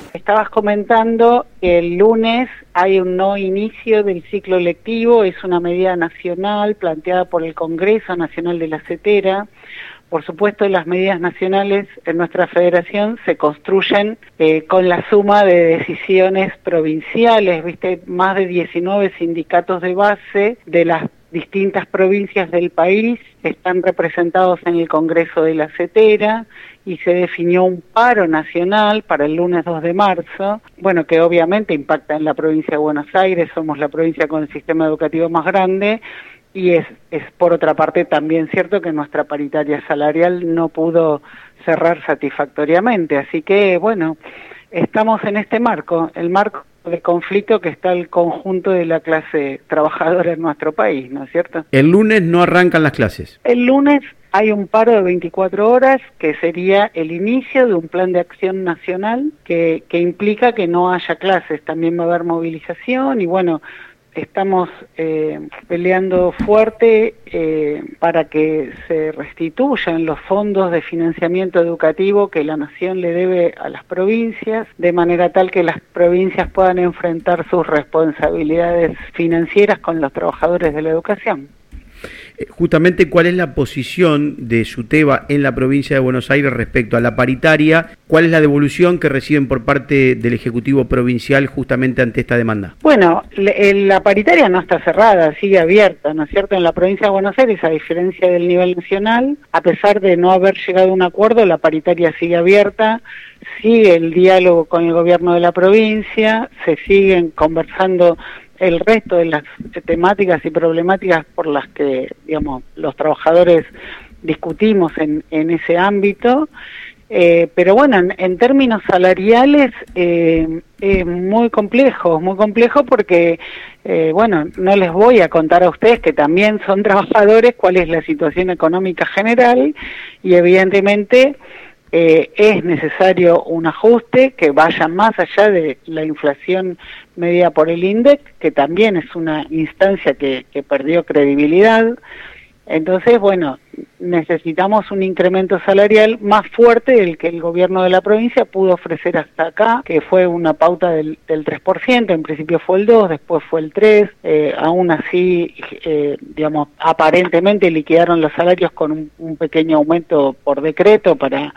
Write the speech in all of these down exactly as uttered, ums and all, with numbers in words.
Estabas comentando que el lunes hay un no inicio del ciclo lectivo, es una medida nacional planteada por el Congreso Nacional de la CETERA. Por supuesto, las medidas nacionales en nuestra federación se construyen eh, con la suma de decisiones provinciales, ¿viste? Más de diecinueve sindicatos de base de las distintas provincias del país están representados en el Congreso de la CETERA y se definió un paro nacional para el lunes dos de marzo, bueno, que obviamente impacta en la provincia de Buenos Aires, somos la provincia con el sistema educativo más grande. Y es, es por otra parte también cierto que nuestra paritaria salarial no pudo cerrar satisfactoriamente. Así que, bueno, estamos en este marco, el marco de conflicto que está el conjunto de la clase trabajadora en nuestro país, ¿no es cierto? El lunes no arrancan las clases. El lunes hay un paro de veinticuatro horas que sería el inicio de un plan de acción nacional que, que implica que no haya clases. También va a haber movilización y, bueno, estamos eh, peleando fuerte eh, para que se restituyan los fondos de financiamiento educativo que la Nación le debe a las provincias, de manera tal que las provincias puedan enfrentar sus responsabilidades financieras con los trabajadores de la educación. Justamente, ¿cuál es la posición de SUTEBA en la provincia de Buenos Aires respecto a la paritaria? ¿Cuál es la devolución que reciben por parte del Ejecutivo Provincial justamente ante esta demanda? Bueno, la paritaria no está cerrada, sigue abierta, ¿no es cierto? En la provincia de Buenos Aires, a diferencia del nivel nacional, a pesar de no haber llegado a un acuerdo, la paritaria sigue abierta, sigue el diálogo con el gobierno de la provincia, se siguen conversando el resto de las temáticas y problemáticas por las que, digamos, los trabajadores discutimos en, en ese ámbito, eh, pero bueno, en, en términos salariales eh, es muy complejo, muy complejo porque, eh, bueno, no les voy a contar a ustedes que también son trabajadores cuál es la situación económica general y evidentemente Eh, es necesario un ajuste que vaya más allá de la inflación medida por el INDEC, que también es una instancia que, que perdió credibilidad. Entonces, bueno, necesitamos un incremento salarial más fuerte del que el gobierno de la provincia pudo ofrecer hasta acá, que fue una pauta del, del tres por ciento, en principio fue el dos por ciento, después fue el tres por ciento, eh, aún así, eh, digamos, aparentemente liquidaron los salarios con un, un pequeño aumento por decreto para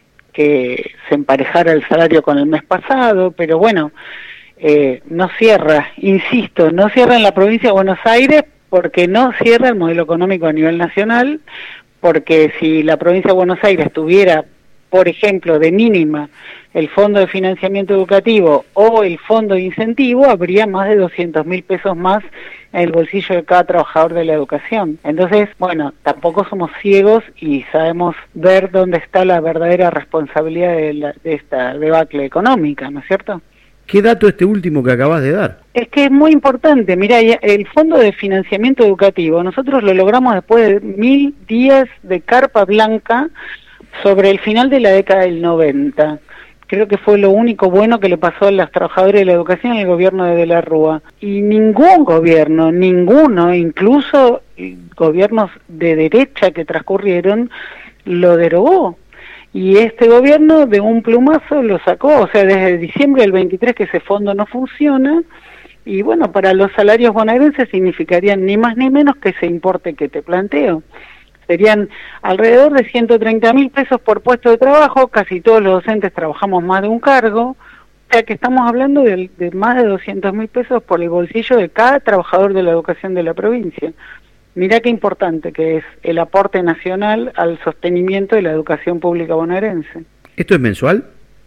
que se emparejara el salario con el mes pasado, pero bueno, eh, no cierra, insisto, no cierra en la provincia de Buenos Aires porque no cierra el modelo económico a nivel nacional, porque si la provincia de Buenos Aires tuviera, por ejemplo, de mínima el fondo de financiamiento educativo o el fondo de incentivo, habría más de doscientos mil pesos más en el bolsillo de cada trabajador de la educación. Entonces, bueno, tampoco somos ciegos y sabemos ver dónde está la verdadera responsabilidad de, la, de esta debacle económica, ¿no es cierto? ¿Qué dato este último que acabas de dar? Es que es muy importante. Mirá, el Fondo de Financiamiento Educativo, nosotros lo logramos después de mil días de carpa blanca sobre el final de la década del noventa. Creo que fue lo único bueno que le pasó a los trabajadores de la educación en el gobierno de De la Rúa. Y ningún gobierno, ninguno, incluso gobiernos de derecha que transcurrieron, lo derogó. Y este gobierno de un plumazo lo sacó, o sea, desde diciembre del veintitrés que ese fondo no funciona, y bueno, para los salarios bonaerenses significarían ni más ni menos que ese importe que te planteo. Serían alrededor de ciento treinta mil pesos por puesto de trabajo, casi todos los docentes trabajamos más de un cargo, o sea que estamos hablando de, de más de doscientos mil pesos por el bolsillo de cada trabajador de la educación de la provincia. Mirá qué importante que es el aporte nacional al sostenimiento de la educación pública bonaerense. ¿Esto es mensual?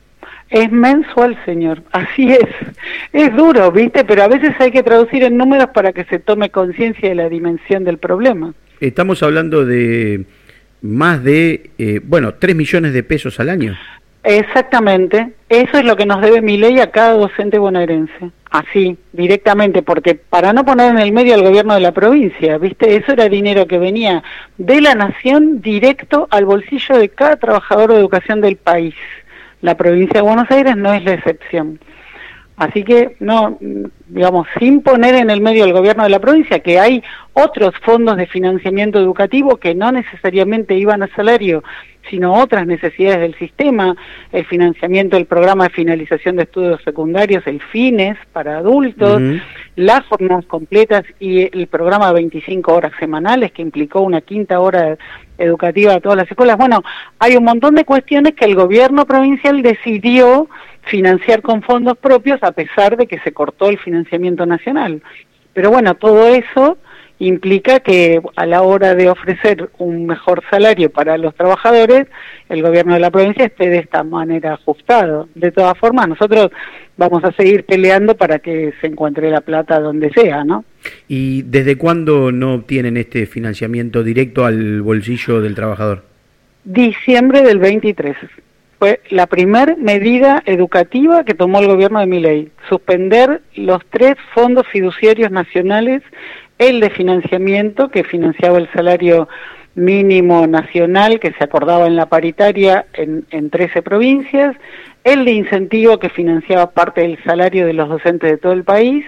Es mensual, señor, así es. Es duro, ¿viste? Pero a veces hay que traducir en números para que se tome conciencia de la dimensión del problema. Estamos hablando de más de, eh, bueno, tres millones de pesos al año. Exactamente, eso es lo que nos debe Milei a cada docente bonaerense, así, directamente, porque para no poner en el medio al gobierno de la provincia, ¿viste? Eso era dinero que venía de la nación directo al bolsillo de cada trabajador de educación del país. La provincia de Buenos Aires no es la excepción. Así que, no, digamos, sin poner en el medio el gobierno de la provincia, que hay otros fondos de financiamiento educativo que no necesariamente iban a salario, sino otras necesidades del sistema, el financiamiento del programa de finalización de estudios secundarios, el FINES, para adultos, uh-huh. las jornadas completas y el programa de veinticinco horas semanales, que implicó una quinta hora educativa a todas las escuelas. Bueno, hay un montón de cuestiones que el gobierno provincial decidió financiar con fondos propios a pesar de que se cortó el financiamiento nacional. Pero bueno, todo eso implica que a la hora de ofrecer un mejor salario para los trabajadores, el gobierno de la provincia esté de esta manera ajustado. De todas formas, nosotros vamos a seguir peleando para que se encuentre la plata donde sea, ¿no? ¿Y desde cuándo no obtienen este financiamiento directo al bolsillo del trabajador? Diciembre del veintitrés. Fue la primer medida educativa que tomó el gobierno de Milei, suspender los tres fondos fiduciarios nacionales, el de financiamiento que financiaba el salario mínimo nacional que se acordaba en la paritaria en, en trece provincias, el de incentivo que financiaba parte del salario de los docentes de todo el país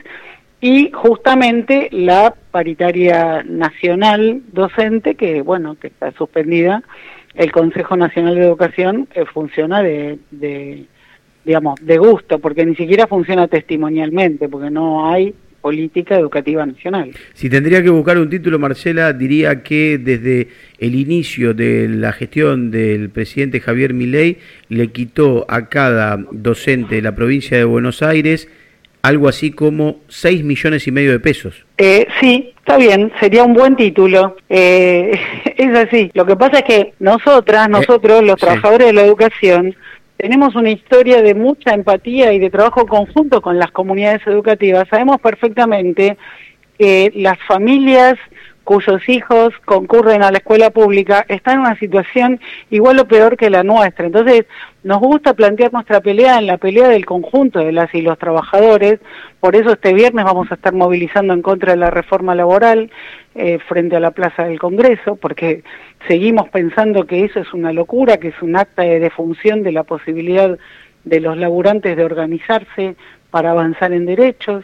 y justamente la paritaria nacional docente que, bueno, que está suspendida. El Consejo Nacional de Educación eh, funciona de, de, digamos, de gusto, porque ni siquiera funciona testimonialmente, porque no hay política educativa nacional. Si tendría que buscar un título, Marcela, diría que desde el inicio de la gestión del presidente Javier Milei le quitó a cada docente de la provincia de Buenos Aires algo así como seis millones y medio de pesos. Eh, sí, está bien, sería un buen título. Eh, es así. Lo que pasa es que nosotras, nosotros, eh, los trabajadores sí. de la educación, tenemos una historia de mucha empatía y de trabajo conjunto con las comunidades educativas. Sabemos perfectamente que las familias cuyos hijos concurren a la escuela pública están en una situación igual o peor que la nuestra. Entonces, nos gusta plantear nuestra pelea en la pelea del conjunto de las y los trabajadores. Por eso este viernes vamos a estar movilizando en contra de la reforma laboral eh, frente a la Plaza del Congreso, porque seguimos pensando que eso es una locura, que es un acta de defunción de la posibilidad de los laburantes de organizarse para avanzar en derechos.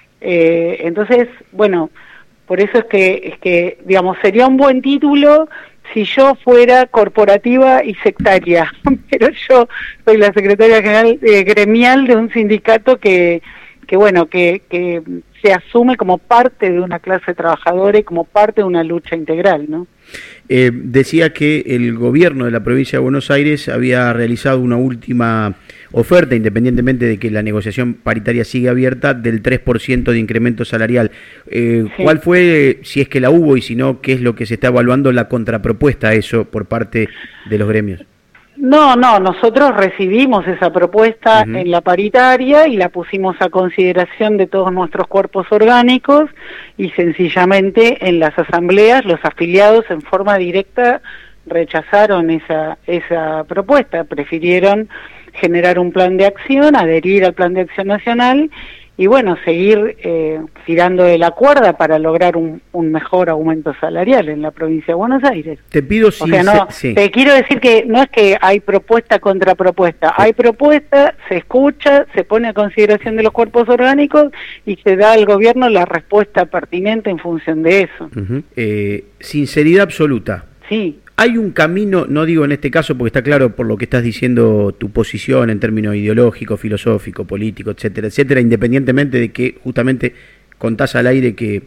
Eh, entonces, bueno, por eso es que, es que, digamos, sería un buen título si yo fuera corporativa y sectaria, pero yo soy la secretaria general eh, gremial de un sindicato que, que bueno, que, que se asume como parte de una clase trabajadora y como parte de una lucha integral, ¿no? Eh, decía que el gobierno de la provincia de Buenos Aires había realizado una última oferta, independientemente de que la negociación paritaria sigue abierta, del tres por ciento de incremento salarial. Eh, sí. ¿Cuál fue, si es que la hubo y si no, qué es lo que se está evaluando, la contrapropuesta a eso por parte de los gremios? No, no, nosotros recibimos esa propuesta uh-huh. en la paritaria y la pusimos a consideración de todos nuestros cuerpos orgánicos y sencillamente en las asambleas los afiliados en forma directa rechazaron esa, esa propuesta, prefirieron generar un plan de acción, adherir al plan de acción nacional y bueno, seguir eh, tirando de la cuerda para lograr un, un mejor aumento salarial en la provincia de Buenos Aires. Te pido si... O sea, no, sí. te quiero decir que no es que hay propuesta contra propuesta, hay propuesta, se escucha, se pone a consideración de los cuerpos orgánicos y se da al gobierno la respuesta pertinente en función de eso. Uh-huh. eh, sinceridad absoluta. Sí. Hay un camino, no digo en este caso porque está claro por lo que estás diciendo tu posición en términos ideológico, filosófico, político, etcétera, etcétera, independientemente de que justamente contás al aire que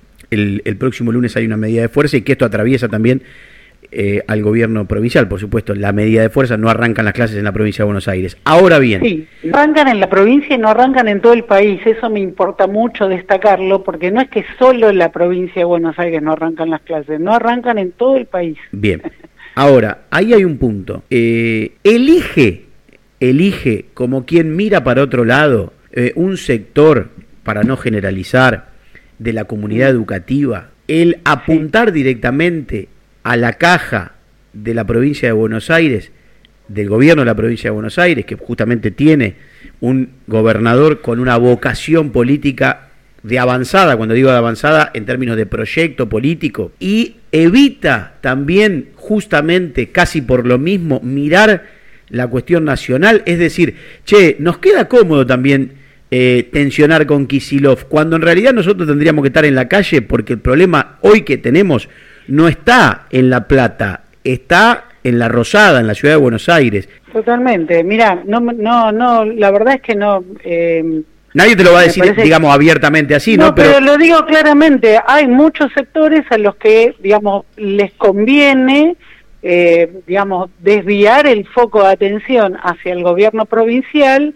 el, el próximo lunes hay una medida de fuerza y que esto atraviesa también eh, al gobierno provincial, por supuesto, la medida de fuerza no arrancan las clases en la provincia de Buenos Aires. Ahora bien... Sí, arrancan en la provincia y no arrancan en todo el país, eso me importa mucho destacarlo, porque no es que solo en la provincia de Buenos Aires no arrancan las clases, no arrancan en todo el país. Bien, ahora, ahí hay un punto. Eh, elige, elige como quien mira para otro lado, eh, un sector, para no generalizar, de la comunidad educativa, el apuntar sí. directamente a la caja de la provincia de Buenos Aires, del gobierno de la provincia de Buenos Aires, que justamente tiene un gobernador con una vocación política de avanzada, cuando digo de avanzada en términos de proyecto político, y evita también justamente casi por lo mismo mirar la cuestión nacional, es decir, che, nos queda cómodo también eh, tensionar con Kicillof, cuando en realidad nosotros tendríamos que estar en la calle, porque el problema hoy que tenemos no está en La Plata, está en La Rosada, en la ciudad de Buenos Aires. Totalmente. Mira, no, no, no, la verdad es que no. Eh, Nadie te lo va a decir, digamos, abiertamente así, ¿no? No, pero... pero lo digo claramente, hay muchos sectores a los que, digamos, les conviene, eh, digamos, desviar el foco de atención hacia el gobierno provincial,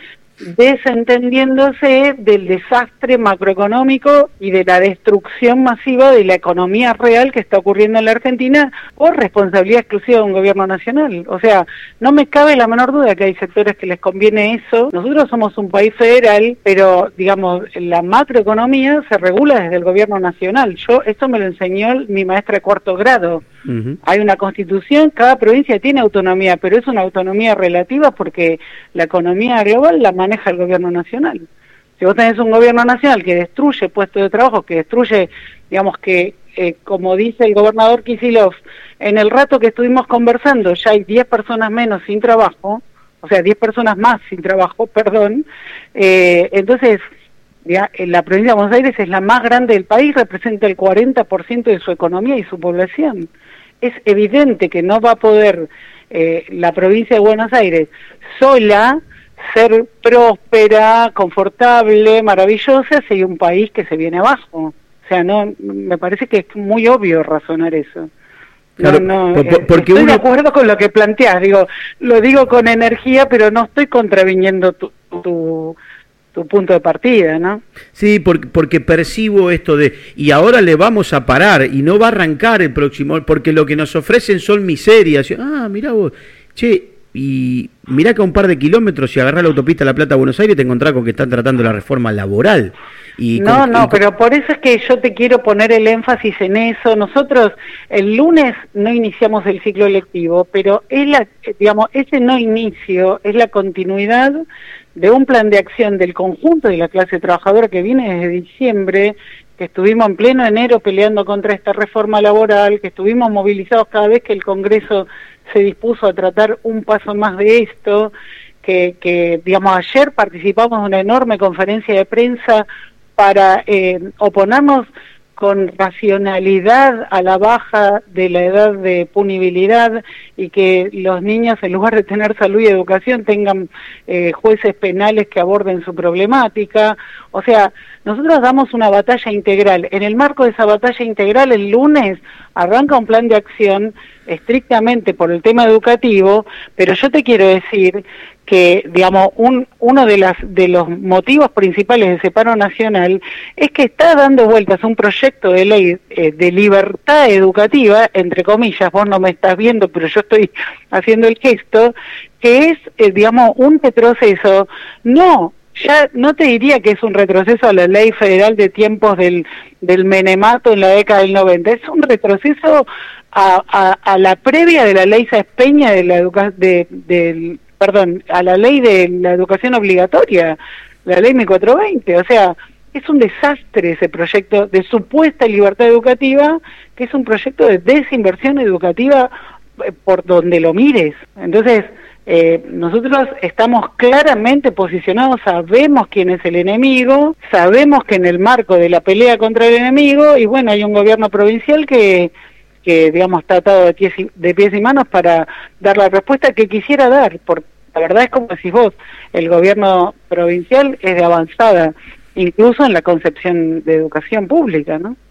desentendiéndose del desastre macroeconómico y de la destrucción masiva de la economía real que está ocurriendo en la Argentina por responsabilidad exclusiva de un gobierno nacional. O sea, no me cabe la menor duda que hay sectores que les conviene eso. Nosotros somos un país federal, pero, digamos, la macroeconomía se regula desde el gobierno nacional. Yo, esto me lo enseñó mi maestra de cuarto grado. Uh-huh. Hay una constitución, cada provincia tiene autonomía, pero es una autonomía relativa porque la economía global la maneja el gobierno nacional. Si vos tenés un gobierno nacional que destruye puestos de trabajo, que destruye, digamos que, eh, como dice el gobernador Kicillof, en el rato que estuvimos conversando ya hay diez personas menos sin trabajo, o sea, diez personas más sin trabajo, perdón, eh, entonces... Ya, la provincia de Buenos Aires es la más grande del país, representa el cuarenta por ciento de su economía y su población. Es evidente que no va a poder eh, la provincia de Buenos Aires sola ser próspera, confortable, maravillosa, si hay un país que se viene abajo. O sea, no, me parece que es muy obvio razonar eso. No, no, por, por, porque estoy uno... de acuerdo con lo que planteas, digo, lo digo con energía, pero no estoy contraviniendo tu... tu tu punto de partida, ¿no? Sí, porque, porque percibo esto de, y ahora le vamos a parar, y no va a arrancar el próximo, porque lo que nos ofrecen son miserias. Ah, mirá vos, che, y mirá que a un par de kilómetros, si agarrás la autopista La Plata a Buenos Aires, te encontrás con que están tratando la reforma laboral. Y no, con, no, y con... pero por eso es que yo te quiero poner el énfasis en eso. Nosotros el lunes no iniciamos el ciclo lectivo, pero es la, digamos, ese no inicio es la continuidad de un plan de acción del conjunto de la clase trabajadora que viene desde diciembre, que estuvimos en pleno enero peleando contra esta reforma laboral, que estuvimos movilizados cada vez que el Congreso se dispuso a tratar un paso más de esto, que, que digamos, ayer participamos en una enorme conferencia de prensa para eh, oponernos con racionalidad a la baja de la edad de punibilidad y que los niños, en lugar de tener salud y educación, tengan eh, jueces penales que aborden su problemática. O sea, nosotros damos una batalla integral. En el marco de esa batalla integral, el lunes arranca un plan de acción estrictamente por el tema educativo, pero yo te quiero decir que, digamos, un, uno de, las, de los motivos principales de ese paro nacional es que está dando vueltas un proyecto de ley eh, de libertad educativa, entre comillas, vos no me estás viendo, pero yo estoy haciendo el gesto, que es, eh, digamos, un retroceso, no, ya no te diría que es un retroceso a la ley federal de tiempos del, del menemato en la década del noventa, es un retroceso a, a, a la previa de la ley Sáenz Peña de la educación, de, del perdón, a la ley de la educación obligatoria, la ley mil cuatrocientos veinte, o sea, es un desastre ese proyecto de supuesta libertad educativa, que es un proyecto de desinversión educativa eh, por donde lo mires. Entonces, eh, nosotros estamos claramente posicionados, sabemos quién es el enemigo, sabemos que en el marco de la pelea contra el enemigo, y bueno, hay un gobierno provincial que... que digamos está atado de pies, y, de pies y manos para dar la respuesta que quisiera dar, porque la verdad es como decís vos, el gobierno provincial es de avanzada, incluso en la concepción de educación pública, ¿no?